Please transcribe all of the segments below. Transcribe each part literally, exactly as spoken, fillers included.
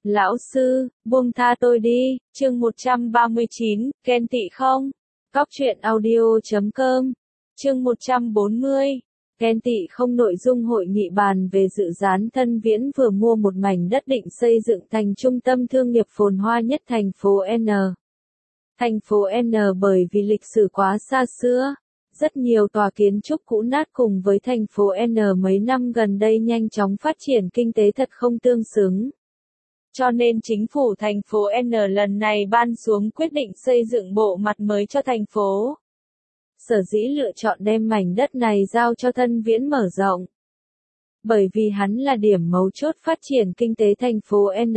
Lão sư, buông tha tôi đi, chương một trăm ba mươi chín, ghen tị không? Cóc truyện audio chấm com, chương một trăm bốn mươi, ghen tị không. Nội dung hội nghị bàn về dự án Thân Viễn vừa mua một mảnh đất định xây dựng thành trung tâm thương nghiệp phồn hoa nhất thành phố N. Thành phố N bởi vì lịch sử quá xa xưa, rất nhiều tòa kiến trúc cũ nát cùng với thành phố N mấy năm gần đây nhanh chóng phát triển kinh tế thật không tương xứng. Cho nên chính phủ thành phố N lần này ban xuống quyết định xây dựng bộ mặt mới cho thành phố. Sở dĩ lựa chọn đem mảnh đất này giao cho Thân Viễn mở rộng. Bởi vì hắn là điểm mấu chốt phát triển kinh tế thành phố N.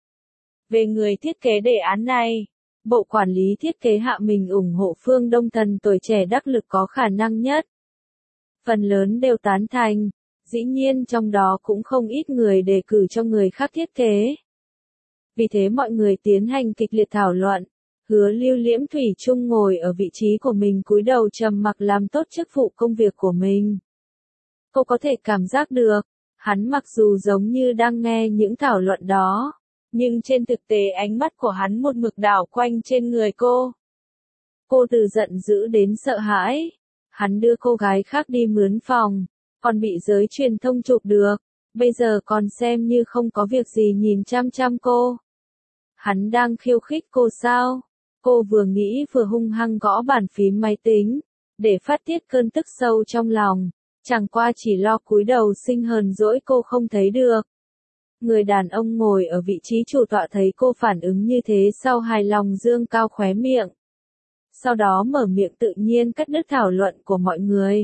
Về người thiết kế đề án này, Bộ Quản lý Thiết kế Hạ mình ủng hộ Phương Đông Thần tuổi trẻ đắc lực có khả năng nhất. Phần lớn đều tán thành, dĩ nhiên trong đó cũng không ít người đề cử cho người khác thiết kế. Vì thế mọi người tiến hành kịch liệt thảo luận, Hứa Lưu Liễm thủy chung ngồi ở vị trí của mình cúi đầu trầm mặc làm tốt chức vụ công việc của mình. Cô có thể cảm giác được, hắn mặc dù giống như đang nghe những thảo luận đó, nhưng trên thực tế ánh mắt của hắn một mực đảo quanh trên người cô. Cô từ giận dữ đến sợ hãi, hắn đưa cô gái khác đi mướn phòng, còn bị giới truyền thông chụp được, bây giờ còn xem như không có việc gì nhìn chăm chăm cô. Hắn đang khiêu khích cô sao? Cô vừa nghĩ vừa hung hăng gõ bàn phím máy tính, để phát tiết cơn tức sâu trong lòng, chẳng qua chỉ lo cúi đầu sinh hờn dỗi cô không thấy được. Người đàn ông ngồi ở vị trí chủ tọa thấy cô phản ứng như thế sau hài lòng dương cao khóe miệng. Sau đó mở miệng tự nhiên cắt đứt thảo luận của mọi người.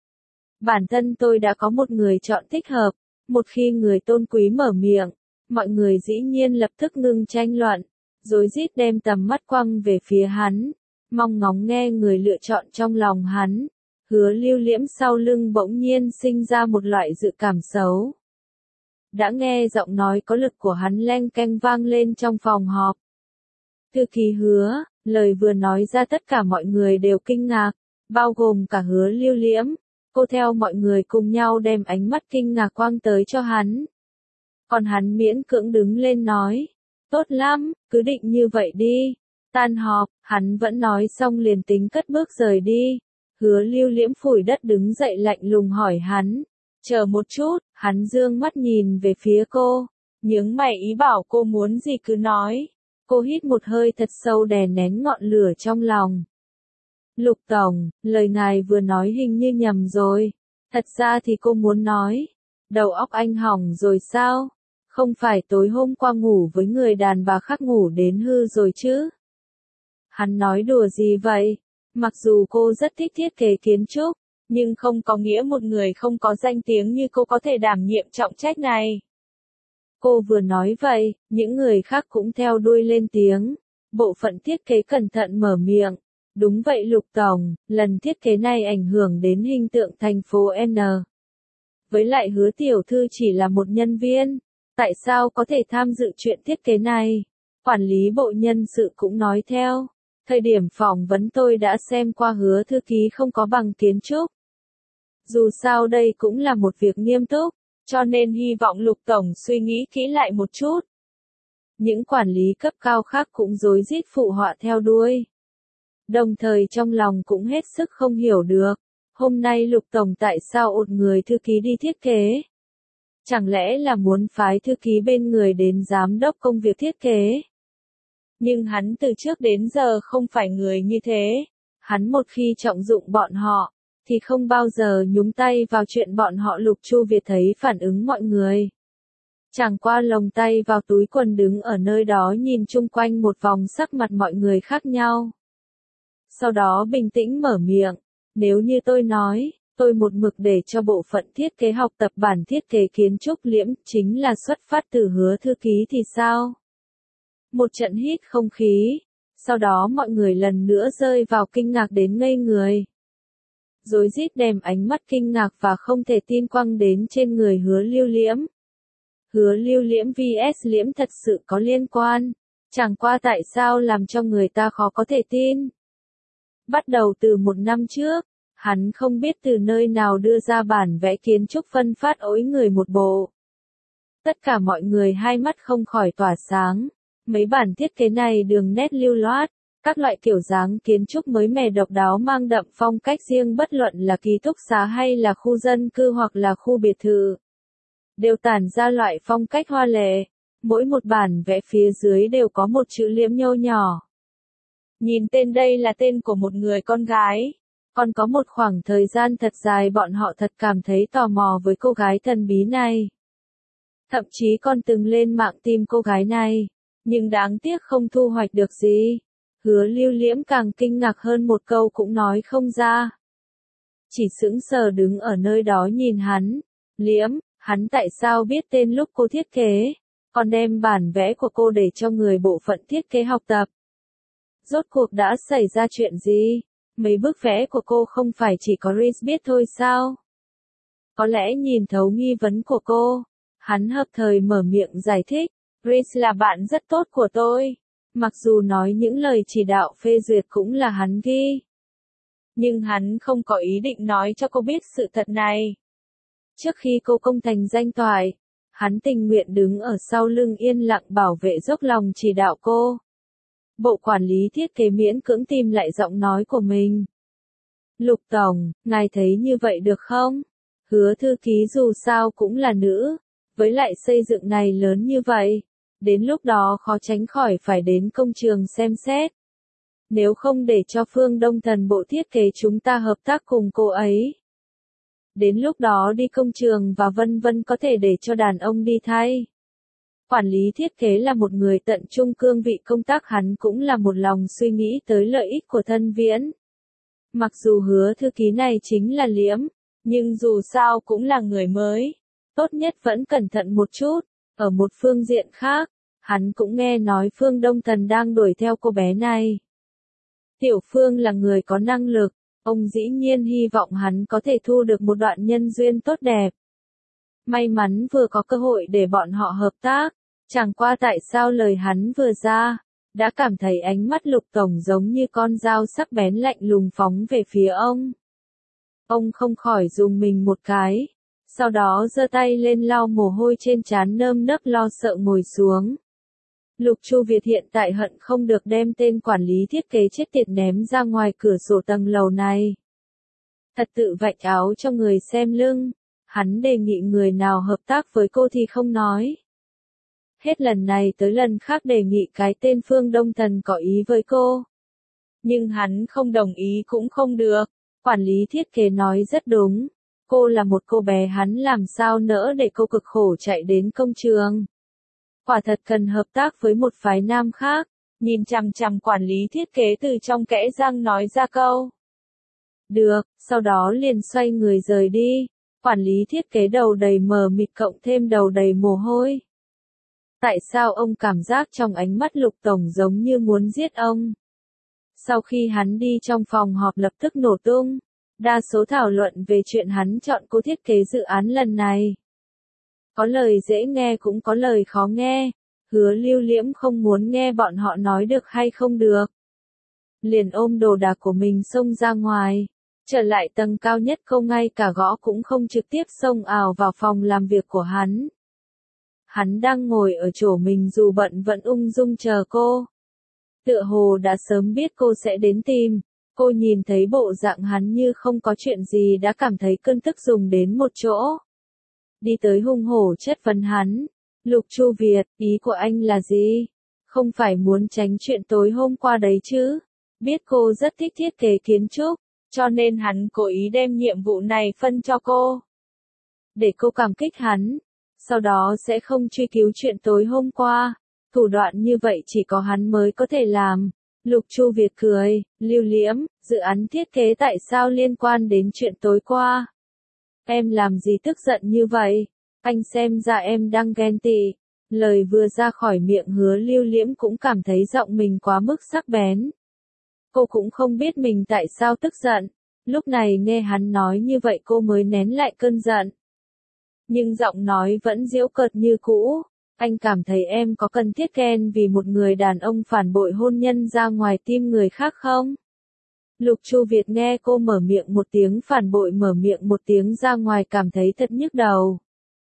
Bản thân tôi đã có một người chọn thích hợp, một khi người tôn quý mở miệng, mọi người dĩ nhiên lập tức ngưng tranh luận, rối rít đem tầm mắt quăng về phía hắn, mong ngóng nghe người lựa chọn trong lòng hắn. Hứa Lưu Liễm sau lưng bỗng nhiên sinh ra một loại dự cảm xấu. Đã nghe giọng nói có lực của hắn leng keng vang lên trong phòng họp. Thư ký Hứa, lời vừa nói ra tất cả mọi người đều kinh ngạc, bao gồm cả Hứa Lưu Liễm. Cô theo mọi người cùng nhau đem ánh mắt kinh ngạc quang tới cho hắn. Còn hắn miễn cưỡng đứng lên nói, tốt lắm, cứ định như vậy đi. Tan họp, hắn vẫn nói xong liền tính cất bước rời đi. Hứa Lưu Liễm phủi đất đứng dậy lạnh lùng hỏi hắn, chờ một chút. Hắn dương mắt nhìn về phía cô, nhướng mày ý bảo cô muốn gì cứ nói. Cô hít một hơi thật sâu đè nén ngọn lửa trong lòng. Lục Tổng, lời ngài vừa nói hình như nhầm rồi. Thật ra thì cô muốn nói, đầu óc anh hỏng rồi sao? Không phải tối hôm qua ngủ với người đàn bà khác ngủ đến hư rồi chứ? Hắn nói đùa gì vậy? Mặc dù cô rất thích thiết kế kiến trúc, nhưng không có nghĩa một người không có danh tiếng như cô có thể đảm nhiệm trọng trách này. Cô vừa nói vậy, những người khác cũng theo đuôi lên tiếng. Bộ phận thiết kế cẩn thận mở miệng. Đúng vậy Lục Tổng, lần thiết kế này ảnh hưởng đến hình tượng thành phố N. Với lại Hứa tiểu thư chỉ là một nhân viên, tại sao có thể tham dự chuyện thiết kế này? Quản lý bộ nhân sự cũng nói theo. Thời điểm phỏng vấn tôi đã xem qua Hứa thư ký không có bằng kiến trúc. Dù sao đây cũng là một việc nghiêm túc, cho nên hy vọng Lục Tổng suy nghĩ kỹ lại một chút. Những quản lý cấp cao khác cũng rối rít phụ họa theo đuôi. Đồng thời trong lòng cũng hết sức không hiểu được, hôm nay Lục Tổng tại sao ột người thư ký đi thiết kế? Chẳng lẽ là muốn phái thư ký bên người đến giám đốc công việc thiết kế? Nhưng hắn từ trước đến giờ không phải người như thế. Hắn một khi trọng dụng bọn họ, thì không bao giờ nhúng tay vào chuyện bọn họ. Lục Chu Việt thấy phản ứng mọi người. Chẳng qua lồng tay vào túi quần đứng ở nơi đó nhìn chung quanh một vòng sắc mặt mọi người khác nhau. Sau đó bình tĩnh mở miệng, nếu như tôi nói, tôi một mực để cho bộ phận thiết kế học tập bản thiết kế kiến trúc Liễm chính là xuất phát từ Hứa thư ký thì sao? Một trận hít không khí, sau đó mọi người lần nữa rơi vào kinh ngạc đến ngây người. Rối rít đem ánh mắt kinh ngạc và không thể tin quăng đến trên người Hứa Lưu Liễm. Hứa Lưu Liễm vs Liễm thật sự có liên quan, chẳng qua tại sao làm cho người ta khó có thể tin? Bắt đầu từ một năm trước, hắn không biết từ nơi nào đưa ra bản vẽ kiến trúc phân phát ối người một bộ. Tất cả mọi người hai mắt không khỏi tỏa sáng. Mấy bản thiết kế này đường nét lưu loát, các loại kiểu dáng kiến trúc mới mẻ độc đáo mang đậm phong cách riêng bất luận là ký túc xá hay là khu dân cư hoặc là khu biệt thự. Đều tản ra loại phong cách hoa lệ. Mỗi một bản vẽ phía dưới đều có một chữ Liễm nhô nhỏ. Nhìn tên đây là tên của một người con gái. Còn có một khoảng thời gian thật dài bọn họ thật cảm thấy tò mò với cô gái thần bí này. Thậm chí còn từng lên mạng tìm cô gái này. Nhưng đáng tiếc không thu hoạch được gì. Hứa Lưu Liễm càng kinh ngạc hơn một câu cũng nói không ra. Chỉ sững sờ đứng ở nơi đó nhìn hắn. Liễm, hắn tại sao biết tên lúc cô thiết kế, còn đem bản vẽ của cô để cho người bộ phận thiết kế học tập. Rốt cuộc đã xảy ra chuyện gì? Mấy bức vẽ của cô không phải chỉ có Reese biết thôi sao? Có lẽ nhìn thấu nghi vấn của cô, hắn hợp thời mở miệng giải thích. Reese là bạn rất tốt của tôi. Mặc dù nói những lời chỉ đạo phê duyệt cũng là hắn ghi. Nhưng hắn không có ý định nói cho cô biết sự thật này. Trước khi cô công thành danh toại, hắn tình nguyện đứng ở sau lưng yên lặng bảo vệ dốc lòng chỉ đạo cô. Bộ quản lý thiết kế miễn cưỡng tìm lại giọng nói của mình. Lục Tổng, ngài thấy như vậy được không? Hứa thư ký dù sao cũng là nữ, với lại xây dựng này lớn như vậy, đến lúc đó khó tránh khỏi phải đến công trường xem xét. Nếu không để cho Phương Đông Thần bộ thiết kế chúng ta hợp tác cùng cô ấy. Đến lúc đó đi công trường và vân vân có thể để cho đàn ông đi thay. Quản lý thiết kế là một người tận trung cương vị công tác, hắn cũng là một lòng suy nghĩ tới lợi ích của Thân Viễn. Mặc dù hứa thư ký này chính là Liễm, nhưng dù sao cũng là người mới. Tốt nhất vẫn cẩn thận một chút. Ở một phương diện khác, hắn cũng nghe nói Phương Đông Thần đang đuổi theo cô bé này. Tiểu Phương là người có năng lực, ông dĩ nhiên hy vọng hắn có thể thu được một đoạn nhân duyên tốt đẹp. May mắn vừa có cơ hội để bọn họ hợp tác, chẳng qua tại sao lời hắn vừa ra, đã cảm thấy ánh mắt Lục Tổng giống như con dao sắc bén lạnh lùng phóng về phía ông. Ông không khỏi rùng mình một cái, sau đó giơ tay lên lau mồ hôi trên trán, nơm nớp lo sợ ngồi xuống. Lục Chu Việt hiện tại hận không được đem tên quản lý thiết kế chết tiệt ném ra ngoài cửa sổ tầng lầu này. Thật tự vạch áo cho người xem lưng, hắn đề nghị người nào hợp tác với cô thì không nói. Hết lần này tới lần khác đề nghị cái tên Phương Đông Thần có ý với cô. Nhưng hắn không đồng ý cũng không được, quản lý thiết kế nói rất đúng. Cô là một cô bé, hắn làm sao nỡ để cô cực khổ chạy đến công trường. Quả thật cần hợp tác với một phái nam khác. Nhìn chằm chằm quản lý thiết kế từ trong kẽ răng nói ra câu. Được, sau đó liền xoay người rời đi. Quản lý thiết kế đầu đầy mờ mịt cộng thêm đầu đầy mồ hôi. Tại sao ông cảm giác trong ánh mắt Lục Tổng giống như muốn giết ông? Sau khi hắn đi trong phòng họp lập tức nổ tung. Đa số thảo luận về chuyện hắn chọn cô thiết kế dự án lần này. Có lời dễ nghe cũng có lời khó nghe. Hứa Lưu Liễm không muốn nghe bọn họ nói được hay không được. Liền ôm đồ đạc của mình xông ra ngoài. Trở lại tầng cao nhất, cô ngay cả gõ cũng không, trực tiếp xông ào vào phòng làm việc của hắn. Hắn đang ngồi ở chỗ mình dù bận vẫn ung dung chờ cô. Tựa hồ đã sớm biết cô sẽ đến tìm. Cô nhìn thấy bộ dạng hắn như không có chuyện gì đã cảm thấy cơn tức dùng đến một chỗ. Đi tới hung hổ chất vấn hắn. Lục Chu Việt, ý của anh là gì? Không phải muốn tránh chuyện tối hôm qua đấy chứ? Biết cô rất thích thiết kế kiến trúc, cho nên hắn cố ý đem nhiệm vụ này phân cho cô. Để cô cảm kích hắn. Sau đó sẽ không truy cứu chuyện tối hôm qua. Thủ đoạn như vậy chỉ có hắn mới có thể làm. Lục Chu Việt cười, Lưu Liễm, dự án thiết kế tại sao liên quan đến chuyện tối qua? Em làm gì tức giận như vậy? Anh xem ra em đang ghen tị. Lời vừa ra khỏi miệng Hứa Lưu Liễm cũng cảm thấy giọng mình quá mức sắc bén. Cô cũng không biết mình tại sao tức giận. Lúc này nghe hắn nói như vậy cô mới nén lại cơn giận. Nhưng giọng nói vẫn giễu cợt như cũ. Anh cảm thấy em có cần thiết ghen vì một người đàn ông phản bội hôn nhân ra ngoài tim người khác không? Lục Chu Việt nghe cô mở miệng một tiếng phản bội, mở miệng một tiếng ra ngoài, cảm thấy thật nhức đầu.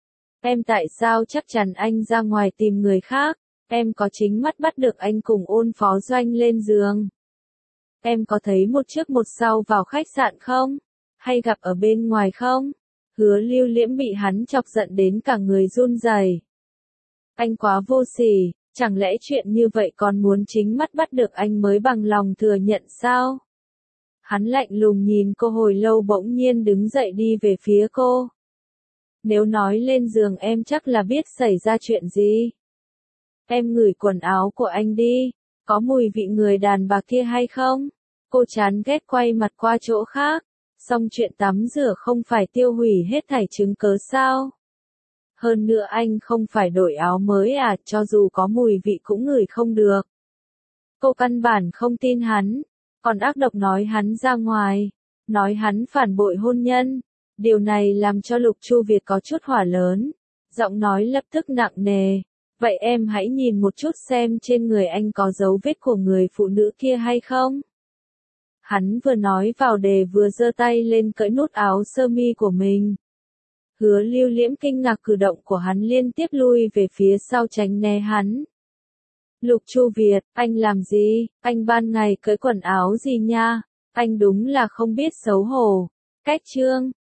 Em tại sao chắc chắn anh ra ngoài tìm người khác? Em có chính mắt bắt được anh cùng Ôn Phó Doanh lên giường. Em có thấy một trước một sau vào khách sạn không? Hay gặp ở bên ngoài không? Hứa Lưu Liễm bị hắn chọc giận đến cả người run rẩy. Anh quá vô sỉ, chẳng lẽ chuyện như vậy còn muốn chính mắt bắt được anh mới bằng lòng thừa nhận sao? Hắn lạnh lùng nhìn cô hồi lâu bỗng nhiên đứng dậy đi về phía cô. Nếu nói lên giường em chắc là biết xảy ra chuyện gì. Em ngửi quần áo của anh đi, có mùi vị người đàn bà kia hay không? Cô chán ghét quay mặt qua chỗ khác, xong chuyện tắm rửa không phải tiêu hủy hết thảy chứng cớ sao? Hơn nữa anh không phải đổi áo mới à, cho dù có mùi vị cũng ngửi không được. Cô căn bản không tin hắn, còn ác độc nói hắn ra ngoài, nói hắn phản bội hôn nhân. Điều này làm cho Lục Chu Việt có chút hỏa lớn, giọng nói lập tức nặng nề. Vậy em hãy nhìn một chút xem trên người anh có dấu vết của người phụ nữ kia hay không? Hắn vừa nói vào đề vừa giơ tay lên cởi nút áo sơ mi của mình. Hứa Lưu Liễm kinh ngạc cử động của hắn liên tiếp lui về phía sau tránh né hắn. Lục Chu Việt, anh làm gì? Anh ban ngày cởi quần áo gì nha? Anh đúng là không biết xấu hổ. Cách chương